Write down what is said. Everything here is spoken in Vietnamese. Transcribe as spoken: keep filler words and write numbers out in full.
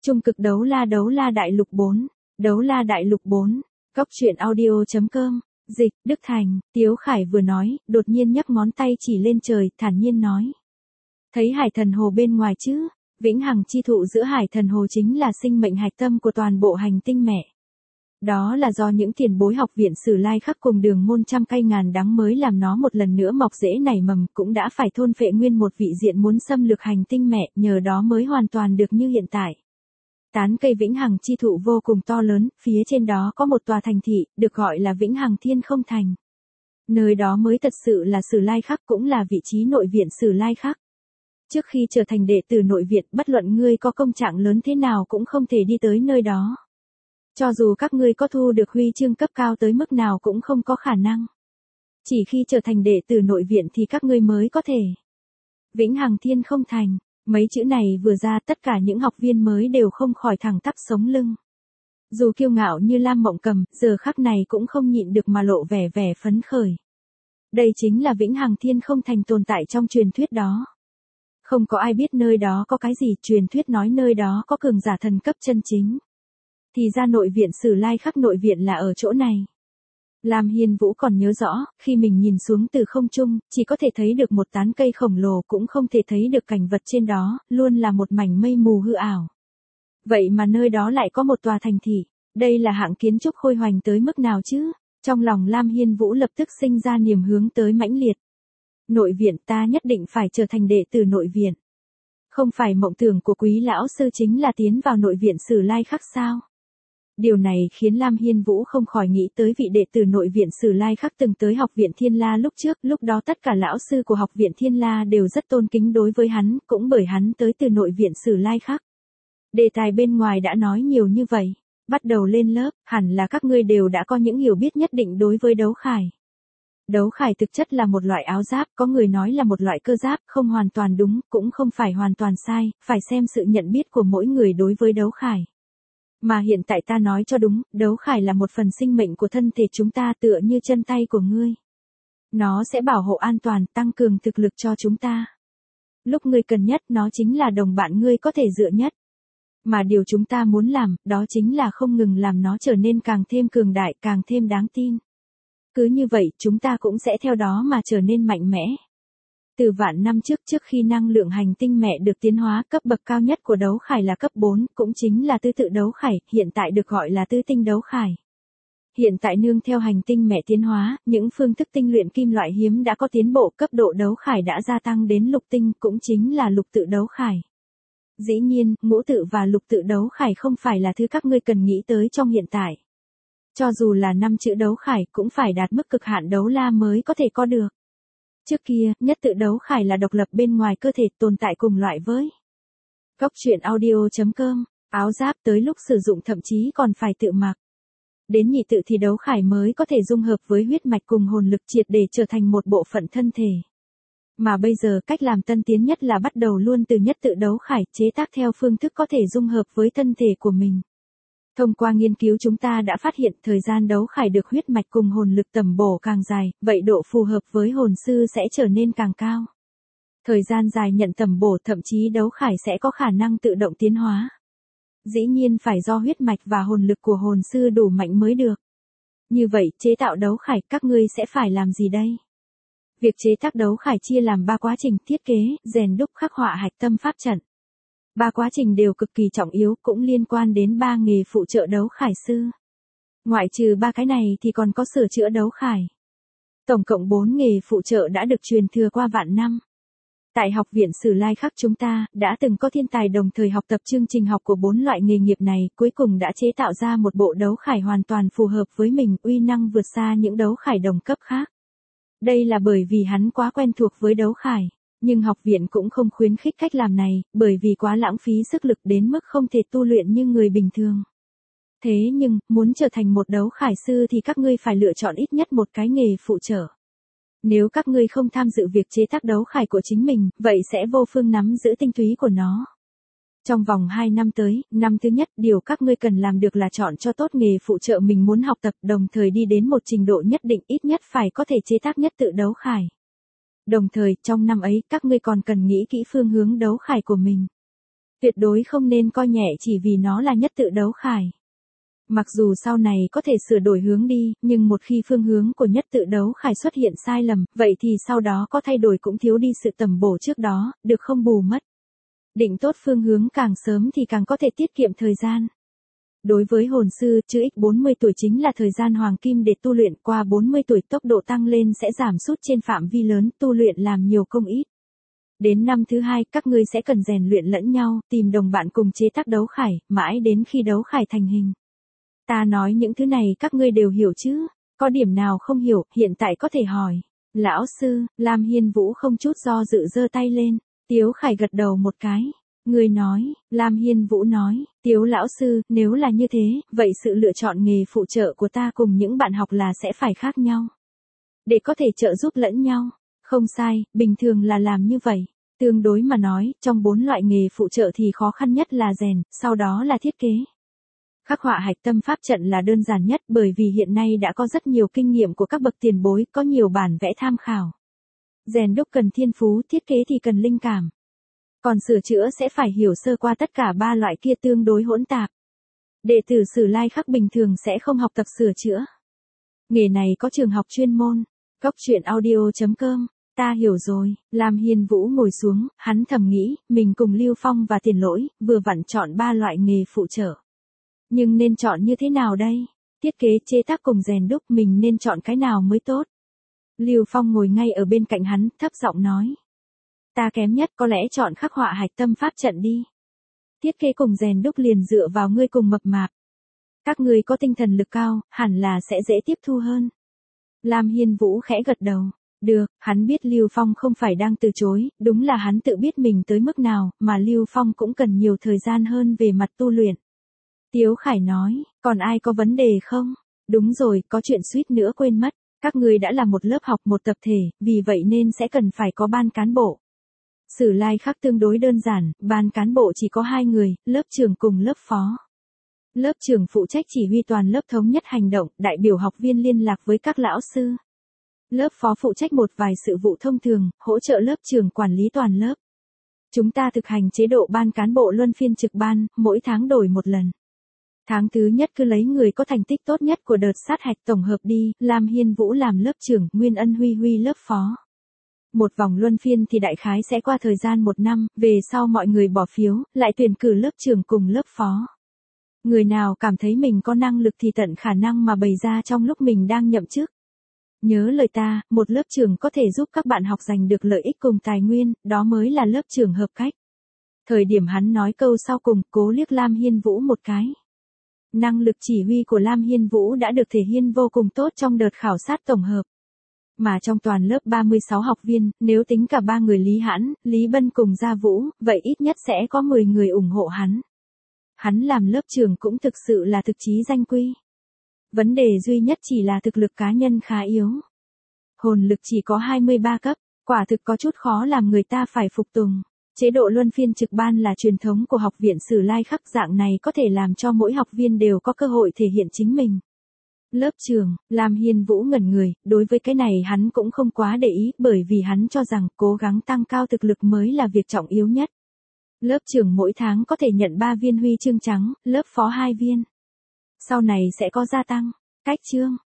Trung cực đấu la đấu la đại lục bốn, đấu la đại lục bốn, Cóc truyện audio.com, dịch, Đức Thành, Tiếu Khải vừa nói, đột nhiên nhấc ngón tay chỉ lên trời, thản nhiên nói. Thấy hải thần hồ bên ngoài chứ, vĩnh hằng chi thụ giữa hải thần hồ chính là sinh mệnh hạch tâm của toàn bộ hành tinh mẹ. Đó là do những tiền bối học viện Sử Lai Khắc cùng đường môn trăm cây ngàn đắng mới làm nó một lần nữa mọc rễ nảy mầm, cũng đã phải thôn phệ nguyên một vị diện muốn xâm lược hành tinh mẹ, nhờ đó mới hoàn toàn được như hiện tại. Tán cây vĩnh hằng chi thụ vô cùng to lớn, phía trên đó có một tòa thành thị, được gọi là Vĩnh Hằng Thiên Không Thành. Nơi đó mới thật sự là Sử Lai Khắc, cũng là vị trí nội viện Sử Lai Khắc. Trước khi trở thành đệ tử nội viện, bất luận ngươi có công trạng lớn thế nào cũng không thể đi tới nơi đó. Cho dù các ngươi có thu được huy chương cấp cao tới mức nào cũng không có khả năng. Chỉ khi trở thành đệ tử nội viện thì các ngươi mới có thể. Vĩnh Hằng Thiên Không Thành, mấy chữ này vừa ra tất cả những học viên mới đều không khỏi thẳng tắp sống lưng. Dù kiêu ngạo như Lam Mộng Cầm, giờ khắc này cũng không nhịn được mà lộ vẻ vẻ phấn khởi. Đây chính là Vĩnh Hằng Thiên Không Thành tồn tại trong truyền thuyết đó. Không có ai biết nơi đó có cái gì, truyền thuyết nói nơi đó có cường giả thần cấp chân chính. Thì ra nội viện Sử Lai Khắc nội viện là ở chỗ này. Lam Hiên Vũ còn nhớ rõ, khi mình nhìn xuống từ không trung, chỉ có thể thấy được một tán cây khổng lồ, cũng không thể thấy được cảnh vật trên đó, luôn là một mảnh mây mù hư ảo. Vậy mà nơi đó lại có một tòa thành thị, đây là hạng kiến trúc khôi hoành tới mức nào chứ? Trong lòng Lam Hiên Vũ lập tức sinh ra niềm hướng tới mãnh liệt. Nội viện, ta nhất định phải trở thành đệ tử nội viện. Không phải mộng tưởng của quý lão sư chính là tiến vào nội viện Sử Lai Khắc sao? Điều này khiến Lam Hiên Vũ không khỏi nghĩ tới vị đệ tử nội viện Sử Lai Khắc từng tới học viện Thiên La lúc trước, lúc đó tất cả lão sư của học viện Thiên La đều rất tôn kính đối với hắn, cũng bởi hắn tới từ nội viện Sử Lai Khắc. Đề tài bên ngoài đã nói nhiều như vậy, bắt đầu lên lớp, hẳn là các ngươi đều đã có những hiểu biết nhất định đối với đấu khải. Đấu khải thực chất là một loại áo giáp, có người nói là một loại cơ giáp, không hoàn toàn đúng, cũng không phải hoàn toàn sai, phải xem sự nhận biết của mỗi người đối với đấu khải. Mà hiện tại ta nói cho đúng, đấu khải là một phần sinh mệnh của thân thể chúng ta, tựa như chân tay của ngươi. Nó sẽ bảo hộ an toàn, tăng cường thực lực cho chúng ta. Lúc ngươi cần nhất, nó chính là đồng bạn ngươi có thể dựa nhất. Mà điều chúng ta muốn làm, đó chính là không ngừng làm nó trở nên càng thêm cường đại, càng thêm đáng tin. Cứ như vậy, chúng ta cũng sẽ theo đó mà trở nên mạnh mẽ. Từ vạn năm trước, trước khi năng lượng hành tinh mẹ được tiến hóa, cấp bậc cao nhất của đấu khải là cấp bốn, cũng chính là tứ tự đấu khải, hiện tại được gọi là tứ tinh đấu khải. Hiện tại nương theo hành tinh mẹ tiến hóa, những phương thức tinh luyện kim loại hiếm đã có tiến bộ, cấp độ đấu khải đã gia tăng đến lục tinh, cũng chính là lục tự đấu khải. Dĩ nhiên, ngũ tự và lục tự đấu khải không phải là thứ các ngươi cần nghĩ tới trong hiện tại. Cho dù là năm chữ đấu khải cũng phải đạt mức cực hạn đấu la mới có thể có được. Trước kia, nhất tự đấu khải là độc lập bên ngoài cơ thể, tồn tại cùng loại với Cóc truyện audio.com, áo giáp, tới lúc sử dụng thậm chí còn phải tự mặc. Đến nhị tự thì đấu khải mới có thể dung hợp với huyết mạch cùng hồn lực, triệt để trở thành một bộ phận thân thể. Mà bây giờ cách làm tân tiến nhất là bắt đầu luôn từ nhất tự đấu khải, chế tác theo phương thức có thể dung hợp với thân thể của mình. Thông qua nghiên cứu chúng ta đã phát hiện thời gian đấu khải được huyết mạch cùng hồn lực tầm bổ càng dài, vậy độ phù hợp với hồn sư sẽ trở nên càng cao. Thời gian dài nhận tầm bổ, thậm chí đấu khải sẽ có khả năng tự động tiến hóa. Dĩ nhiên phải do huyết mạch và hồn lực của hồn sư đủ mạnh mới được. Như vậy, chế tạo đấu khải các ngươi sẽ phải làm gì đây? Việc chế tác đấu khải chia làm ba quá trình: thiết kế, rèn đúc, khắc họa, hạch tâm pháp trận. Ba quá trình đều cực kỳ trọng yếu, cũng liên quan đến ba nghề phụ trợ đấu khải sư. Ngoại trừ ba cái này thì còn có sửa chữa đấu khải. Tổng cộng bốn nghề phụ trợ đã được truyền thừa qua vạn năm. Tại học viện Sử Lai Khắc chúng ta, đã từng có thiên tài đồng thời học tập chương trình học của bốn loại nghề nghiệp này, cuối cùng đã chế tạo ra một bộ đấu khải hoàn toàn phù hợp với mình, uy năng vượt xa những đấu khải đồng cấp khác. Đây là bởi vì hắn quá quen thuộc với đấu khải. Nhưng học viện cũng không khuyến khích cách làm này, bởi vì quá lãng phí sức lực đến mức không thể tu luyện như người bình thường. Thế nhưng, muốn trở thành một đấu khải sư thì các ngươi phải lựa chọn ít nhất một cái nghề phụ trợ. Nếu các ngươi không tham dự việc chế tác đấu khải của chính mình, vậy sẽ vô phương nắm giữ tinh túy của nó. Trong vòng hai năm tới, năm thứ nhất, điều các ngươi cần làm được là chọn cho tốt nghề phụ trợ mình muốn học tập, đồng thời đi đến một trình độ nhất định, ít nhất phải có thể chế tác nhất tự đấu khải. Đồng thời, trong năm ấy, các ngươi còn cần nghĩ kỹ phương hướng đấu khải của mình. Tuyệt đối không nên coi nhẹ chỉ vì nó là nhất tự đấu khải. Mặc dù sau này có thể sửa đổi hướng đi, nhưng một khi phương hướng của nhất tự đấu khải xuất hiện sai lầm, vậy thì sau đó có thay đổi cũng thiếu đi sự tầm bổ trước đó, được không bù mất. Định tốt phương hướng càng sớm thì càng có thể tiết kiệm thời gian. Đối với hồn sư, chữ X bốn mươi tuổi chính là thời gian hoàng kim để tu luyện, qua bốn mươi tuổi tốc độ tăng lên sẽ giảm sút trên phạm vi lớn, tu luyện làm nhiều công ít. Đến năm thứ hai, các ngươi sẽ cần rèn luyện lẫn nhau, tìm đồng bạn cùng chế tác đấu khải, mãi đến khi đấu khải thành hình. Ta nói những thứ này các ngươi đều hiểu chứ, có điểm nào không hiểu, hiện tại có thể hỏi. Lão sư, Lam Hiên Vũ không chút do dự giơ tay lên, Tiếu Khải gật đầu một cái. Người nói, Lam Hiên Vũ nói, Tiếu lão sư, nếu là như thế, vậy sự lựa chọn nghề phụ trợ của ta cùng những bạn học là sẽ phải khác nhau. Để có thể trợ giúp lẫn nhau. Không sai, bình thường là làm như vậy. Tương đối mà nói, trong bốn loại nghề phụ trợ thì khó khăn nhất là rèn, sau đó là thiết kế. Khắc họa hạch tâm pháp trận là đơn giản nhất bởi vì hiện nay đã có rất nhiều kinh nghiệm của các bậc tiền bối, có nhiều bản vẽ tham khảo. Rèn đúc cần thiên phú, thiết kế thì cần linh cảm. Còn sửa chữa sẽ phải hiểu sơ qua tất cả ba loại kia tương đối hỗn tạp. Đệ tử Sử Lai Khắc bình thường sẽ không học tập sửa chữa. Nghề này có trường học chuyên môn. Cốc truyện audio chấm com. Ta hiểu rồi, Lam Hiên Vũ ngồi xuống, hắn thầm nghĩ, mình cùng Lưu Phong và Tiền Lỗi, vừa vặn chọn ba loại nghề phụ trợ. Nhưng nên chọn như thế nào đây? Thiết kế, chế tác cùng rèn đúc, mình nên chọn cái nào mới tốt? Lưu Phong ngồi ngay ở bên cạnh hắn, thấp giọng nói. Ta kém nhất, có lẽ chọn khắc họa hạch tâm pháp trận đi. Thiết kế cùng rèn đúc liền dựa vào ngươi cùng mập mạp. Các ngươi có tinh thần lực cao, hẳn là sẽ dễ tiếp thu hơn. Lam Hiên Vũ khẽ gật đầu. Được, hắn biết Lưu Phong không phải đang từ chối, đúng là hắn tự biết mình tới mức nào, mà Lưu Phong cũng cần nhiều thời gian hơn về mặt tu luyện. Tiếu Khải nói, còn ai có vấn đề không? Đúng rồi, có chuyện suýt nữa quên mất. Các ngươi đã là một lớp học, một tập thể, vì vậy nên sẽ cần phải có ban cán bộ. Sử Lai Khắc tương đối đơn giản, ban cán bộ chỉ có hai người, lớp trưởng cùng lớp phó. Lớp trưởng phụ trách chỉ huy toàn lớp thống nhất hành động, đại biểu học viên liên lạc với các lão sư. Lớp phó phụ trách một vài sự vụ thông thường, hỗ trợ lớp trưởng quản lý toàn lớp. Chúng ta thực hành chế độ ban cán bộ luân phiên trực ban, mỗi tháng đổi một lần. Tháng thứ nhất cứ lấy người có thành tích tốt nhất của đợt sát hạch tổng hợp đi, Lam Hiên Vũ làm lớp trưởng, Nguyên Ân Huy Huy lớp phó. Một vòng luân phiên thì đại khái sẽ qua thời gian một năm, về sau mọi người bỏ phiếu, lại tuyển cử lớp trưởng cùng lớp phó. Người nào cảm thấy mình có năng lực thì tận khả năng mà bày ra trong lúc mình đang nhậm chức. Nhớ lời ta, một lớp trưởng có thể giúp các bạn học giành được lợi ích cùng tài nguyên, đó mới là lớp trưởng hợp cách. Thời điểm hắn nói câu sau cùng, cố liếc Lam Hiên Vũ một cái. Năng lực chỉ huy của Lam Hiên Vũ đã được thể hiện vô cùng tốt trong đợt khảo sát tổng hợp. Mà trong toàn lớp ba mươi sáu học viên, nếu tính cả ba người Lý Hãn, Lý Bân cùng Gia Vũ, vậy ít nhất sẽ có mười người ủng hộ hắn. Hắn làm lớp trưởng cũng thực sự là thực chí danh quy. Vấn đề duy nhất chỉ là thực lực cá nhân khá yếu. Hồn lực chỉ có hai mươi ba cấp, quả thực có chút khó làm người ta phải phục tùng. Chế độ luân phiên trực ban là truyền thống của học viện Sử Lai Khắc, dạng này có thể làm cho mỗi học viên đều có cơ hội thể hiện chính mình. Lớp trưởng, Lam Hiên Vũ ngẩn người, đối với cái này hắn cũng không quá để ý, bởi vì hắn cho rằng cố gắng tăng cao thực lực mới là việc trọng yếu nhất. Lớp trưởng mỗi tháng có thể nhận ba viên huy chương trắng, lớp phó hai viên. Sau này sẽ có gia tăng. Cách chương,